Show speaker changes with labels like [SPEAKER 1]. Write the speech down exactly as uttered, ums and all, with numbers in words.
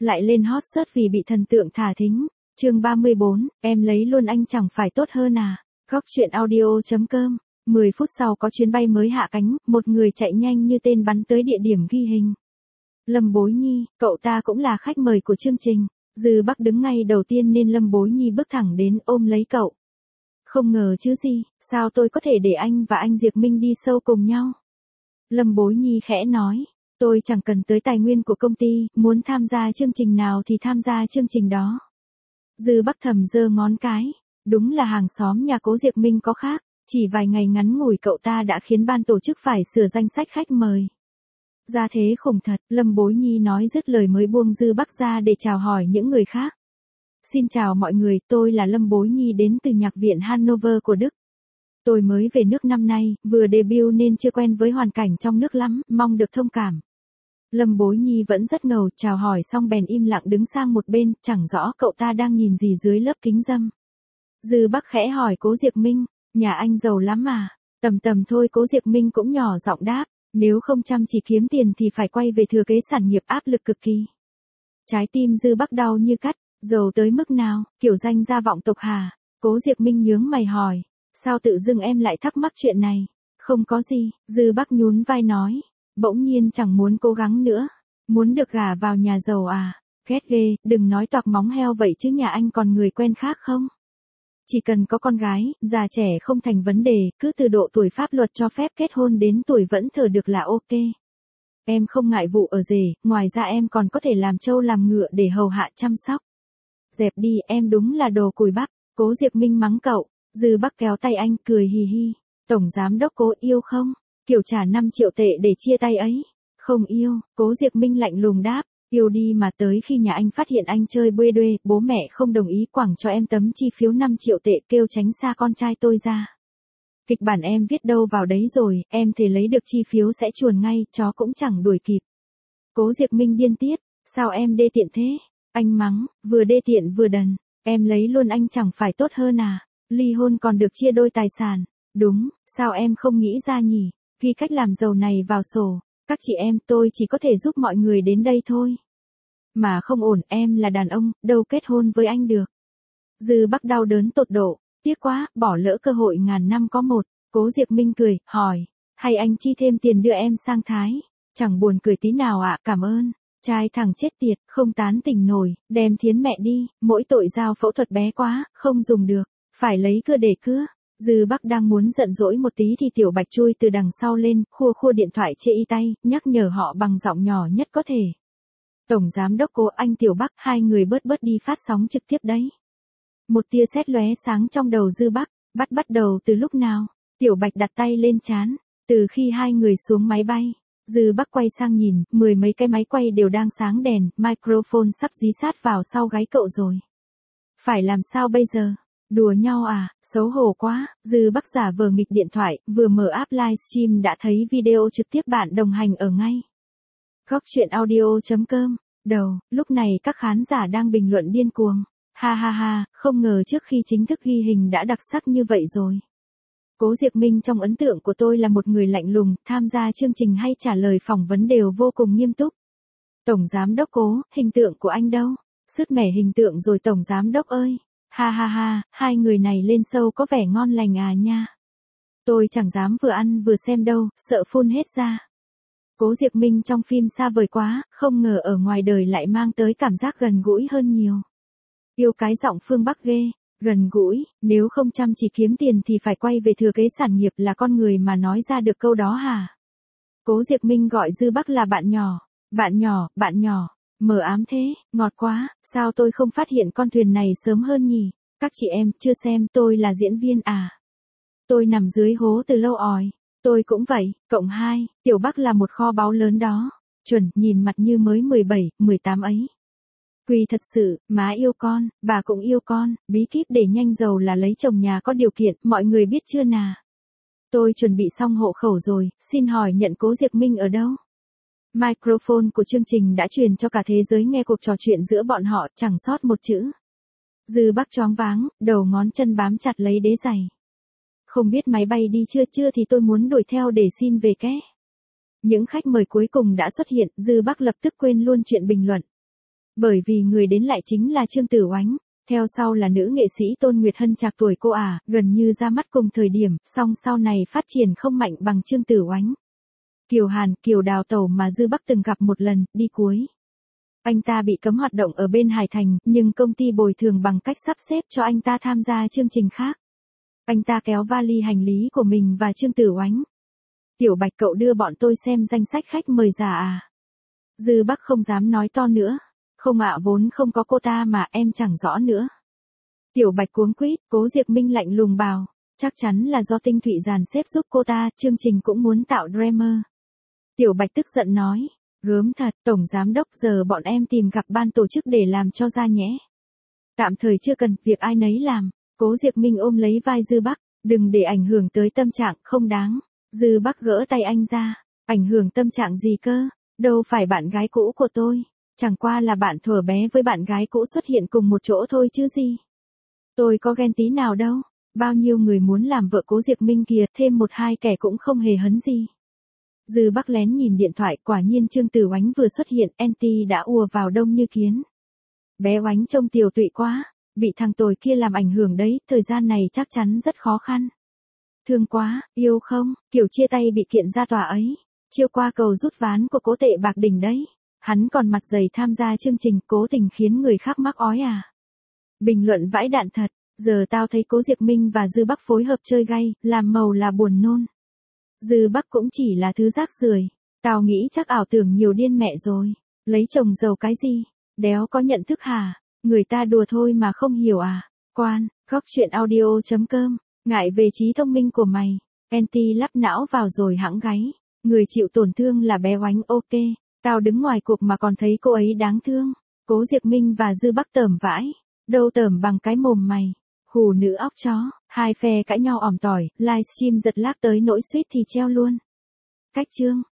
[SPEAKER 1] lại lên hot search vì bị thần tượng thả thính. Chương ba mươi bốn, em lấy luôn anh chẳng phải tốt hơn à? Góc truyện audio chấm com. mười phút sau có chuyến bay mới hạ cánh, một người chạy nhanh như tên bắn tới địa điểm ghi hình. Lâm Bối Nhi, cậu ta cũng là khách mời của chương trình. Dư Bắc đứng ngay đầu tiên nên Lâm Bối Nhi bước thẳng đến ôm lấy cậu. Không ngờ chứ gì, sao tôi có thể để anh và anh Diệp Minh đi sâu cùng nhau? Lâm Bối Nhi khẽ nói, tôi chẳng cần tới tài nguyên của công ty, muốn tham gia chương trình nào thì tham gia chương trình đó. Dư Bắc thầm giơ ngón cái, đúng là hàng xóm nhà Cố Diệp Minh có khác, chỉ vài ngày ngắn ngủi cậu ta đã khiến ban tổ chức phải sửa danh sách khách mời. Ra thế khủng thật, Lâm Bối Nhi nói dứt lời mới buông Dư Bắc ra để chào hỏi những người khác. Xin chào mọi người, tôi là Lâm Bối Nhi đến từ nhạc viện Hanover của Đức. Tôi mới về nước năm nay, vừa debut nên chưa quen với hoàn cảnh trong nước lắm, mong được thông cảm. Lâm Bối Nhi vẫn rất ngầu, chào hỏi xong bèn im lặng đứng sang một bên, chẳng rõ cậu ta đang nhìn gì dưới lớp kính râm. Dư Bắc khẽ hỏi Cố Diệp Minh, nhà anh giàu lắm à? Tầm tầm thôi, Cố Diệp Minh cũng nhỏ giọng đáp, nếu không chăm chỉ kiếm tiền thì phải quay về thừa kế sản nghiệp áp lực cực kỳ. Trái tim Dư Bắc đau như cắt, giàu tới mức nào, kiểu danh gia vọng tộc hả? Cố Diệp Minh nhướng mày hỏi, sao tự dưng em lại thắc mắc chuyện này? Không có gì, Dư Bắc nhún vai nói, bỗng nhiên chẳng muốn cố gắng nữa, muốn được gả vào nhà giàu à? Ghét ghê, đừng nói toạc móng heo vậy chứ nhà anh còn người quen khác không? Chỉ cần có con gái, già trẻ không thành vấn đề, cứ từ độ tuổi pháp luật cho phép kết hôn đến tuổi vẫn thở được là ok. Em không ngại vụ ở rể, ngoài ra em còn có thể làm trâu làm ngựa để hầu hạ chăm sóc. Dẹp đi, em đúng là đồ cùi bắp. Cố Diệp Minh mắng cậu. Dư Bắc kéo tay anh cười hì hì. Tổng giám đốc Cố yêu không? Kiểu trả năm triệu tệ để chia tay ấy. Không yêu, Cố Diệp Minh lạnh lùng đáp. Yêu đi mà tới khi nhà anh phát hiện anh chơi bê đuê, bố mẹ không đồng ý quẳng cho em tấm chi phiếu năm triệu tệ kêu tránh xa con trai tôi ra. Kịch bản em viết đâu vào đấy rồi, em thể lấy được chi phiếu sẽ chuồn ngay, chó cũng chẳng đuổi kịp. Cố Diệp Minh điên tiết, sao em đê tiện thế? Anh mắng, vừa đê tiện vừa đần, em lấy luôn anh chẳng phải tốt hơn à? Ly hôn còn được chia đôi tài sản. Đúng, sao em không nghĩ ra nhỉ? Ghi cách làm giàu này vào sổ. Các chị em, tôi chỉ có thể giúp mọi người đến đây thôi. Mà không ổn, em là đàn ông, đâu kết hôn với anh được. Dư Bắc đau đớn tột độ, tiếc quá, bỏ lỡ cơ hội ngàn năm có một. Cố Diệp Minh cười, hỏi, hay anh chi thêm tiền đưa em sang Thái? Chẳng buồn cười tí nào ạ, à, cảm ơn. Trai thằng chết tiệt, không tán tỉnh nổi, đem thiến mẹ đi, mỗi tội giao phẫu thuật bé quá, không dùng được, phải lấy cưa để cưa. Dư Bắc đang muốn giận dỗi một tí thì Tiểu Bạch chui từ đằng sau lên, khua khua điện thoại chê y tay, nhắc nhở họ bằng giọng nhỏ nhất có thể. Tổng giám đốc Cố, anh Tiểu Bắc, hai người bớt bớt đi phát sóng trực tiếp đấy. Một tia sét lóe sáng trong đầu Dư Bắc, bắt bắt đầu từ lúc nào? Tiểu Bạch đặt tay lên trán, từ khi hai người xuống máy bay. Dư Bắc quay sang nhìn, mười mấy cái máy quay đều đang sáng đèn, microphone sắp dí sát vào sau gáy cậu rồi. Phải làm sao bây giờ? Đùa nhau à, xấu hổ quá. Dư Bắc giả vờ nghịch điện thoại, vừa mở app livestream đã thấy video trực tiếp bạn đồng hành ở ngay. Góc truyện audio chấm com. Đầu, lúc này các khán giả đang bình luận điên cuồng. Ha ha ha, không ngờ trước khi chính thức ghi hình đã đặc sắc như vậy rồi. Cố Diệp Minh trong ấn tượng của tôi là một người lạnh lùng, tham gia chương trình hay trả lời phỏng vấn đều vô cùng nghiêm túc. Tổng giám đốc Cố, hình tượng của anh đâu? Sứt mẻ hình tượng rồi tổng giám đốc ơi. Ha ha ha, hai người này lên show có vẻ ngon lành à nha. Tôi chẳng dám vừa ăn vừa xem đâu, sợ phun hết ra. Cố Diệp Minh trong phim xa vời quá, không ngờ ở ngoài đời lại mang tới cảm giác gần gũi hơn nhiều. Yêu cái giọng phương Bắc ghê, gần gũi, nếu không chăm chỉ kiếm tiền thì phải quay về thừa kế sản nghiệp là con người mà nói ra được câu đó hả? Cố Diệp Minh gọi Dư Bắc là bạn nhỏ, bạn nhỏ, bạn nhỏ. Mờ ám thế, ngọt quá, sao tôi không phát hiện con thuyền này sớm hơn nhỉ? Các chị em, chưa xem, tôi là diễn viên à? Tôi nằm dưới hố từ lâu ỏi. Tôi cũng vậy, cộng hai, Tiểu Bắc là một kho báu lớn đó. Chuẩn, nhìn mặt như mới mười bảy, mười tám ấy. Quỳ thật sự, má yêu con, bà cũng yêu con, bí kíp để nhanh giàu là lấy chồng nhà có điều kiện, mọi người biết chưa nà? Tôi chuẩn bị xong hộ khẩu rồi, xin hỏi nhận Cố Diệp Minh ở đâu? Microphone của chương trình đã truyền cho cả thế giới nghe cuộc trò chuyện giữa bọn họ, chẳng sót một chữ. Dư Bắc choáng váng, đầu ngón chân bám chặt lấy đế giày. Không biết máy bay đi chưa chưa thì tôi muốn đuổi theo để xin về ké. Những khách mời cuối cùng đã xuất hiện, Dư Bắc lập tức quên luôn chuyện bình luận. Bởi vì người đến lại chính là Trương Tử Oánh. Theo sau là nữ nghệ sĩ Tôn Nguyệt Hân trạc tuổi cô à, gần như ra mắt cùng thời điểm, song sau này phát triển không mạnh bằng Trương Tử Oánh. Kiều Hàn, Kiều Đào Tẩu mà Dư Bắc từng gặp một lần, đi cuối. Anh ta bị cấm hoạt động ở bên Hải Thành, nhưng công ty bồi thường bằng cách sắp xếp cho anh ta tham gia chương trình khác. Anh ta kéo vali hành lý của mình và Trương Tử Oánh. Tiểu Bạch cậu đưa bọn tôi xem danh sách khách mời giả à? Dư Bắc không dám nói to nữa. Không ạ, vốn không có cô ta mà em chẳng rõ nữa. Tiểu Bạch cuống quýt, Cố Diệp Minh lạnh lùng bảo. Chắc chắn là do Tinh Thụy dàn xếp giúp cô ta, chương trình cũng muốn tạo drama. Tiểu Bạch tức giận nói. Gớm thật, Tổng Giám Đốc giờ bọn em tìm gặp ban tổ chức để làm cho ra nhé. Tạm thời chưa cần, việc ai nấy làm. Cố Diệp Minh ôm lấy vai Dư Bắc. Đừng để ảnh hưởng tới tâm trạng, không đáng. Dư Bắc gỡ tay anh ra. Ảnh hưởng tâm trạng gì cơ? Đâu phải bạn gái cũ của tôi. Chẳng qua là bạn thuở bé với bạn gái cũ xuất hiện cùng một chỗ thôi chứ gì. Tôi có ghen tí nào đâu. Bao nhiêu người muốn làm vợ Cố Diệp Minh kìa, thêm một hai kẻ cũng không hề hấn gì. Dư Bắc lén nhìn điện thoại, quả nhiên Trương Tử Oánh vừa xuất hiện, anti đã ùa vào đông như kiến. Bé Oánh trông tiều tụy quá, bị thằng tồi kia làm ảnh hưởng đấy, thời gian này chắc chắn rất khó khăn. Thương quá, yêu không, kiểu chia tay bị kiện ra tòa ấy. Chiêu qua cầu rút ván của Cố Tệ Bạc Đỉnh đấy. Hắn còn mặt dày tham gia chương trình, cố tình khiến người khác mắc ói à. Bình luận vãi đạn thật, giờ tao thấy Cố Diệp Minh và Dư Bắc phối hợp chơi gay, làm màu là buồn nôn. Dư Bắc cũng chỉ là thứ rác rưởi. Tao nghĩ chắc ảo tưởng nhiều điên mẹ rồi. Lấy chồng giàu cái gì? Đéo có nhận thức hả? Người ta đùa thôi mà không hiểu à? Quan, góc chuyện audio chấm com. Ngại về trí thông minh của mày. Anti lắp não vào rồi hãng gáy. Người chịu tổn thương là bé Oánh, ok. Tao đứng ngoài cuộc mà còn thấy cô ấy đáng thương. Cố Diệp Minh và Dư Bắc tởm vãi. Đâu tởm bằng cái mồm mày. Hù nữ óc chó. Hai phe cãi nhau ỏm tỏi, livestream giật lag tới nỗi suýt thì treo luôn. Cách chương.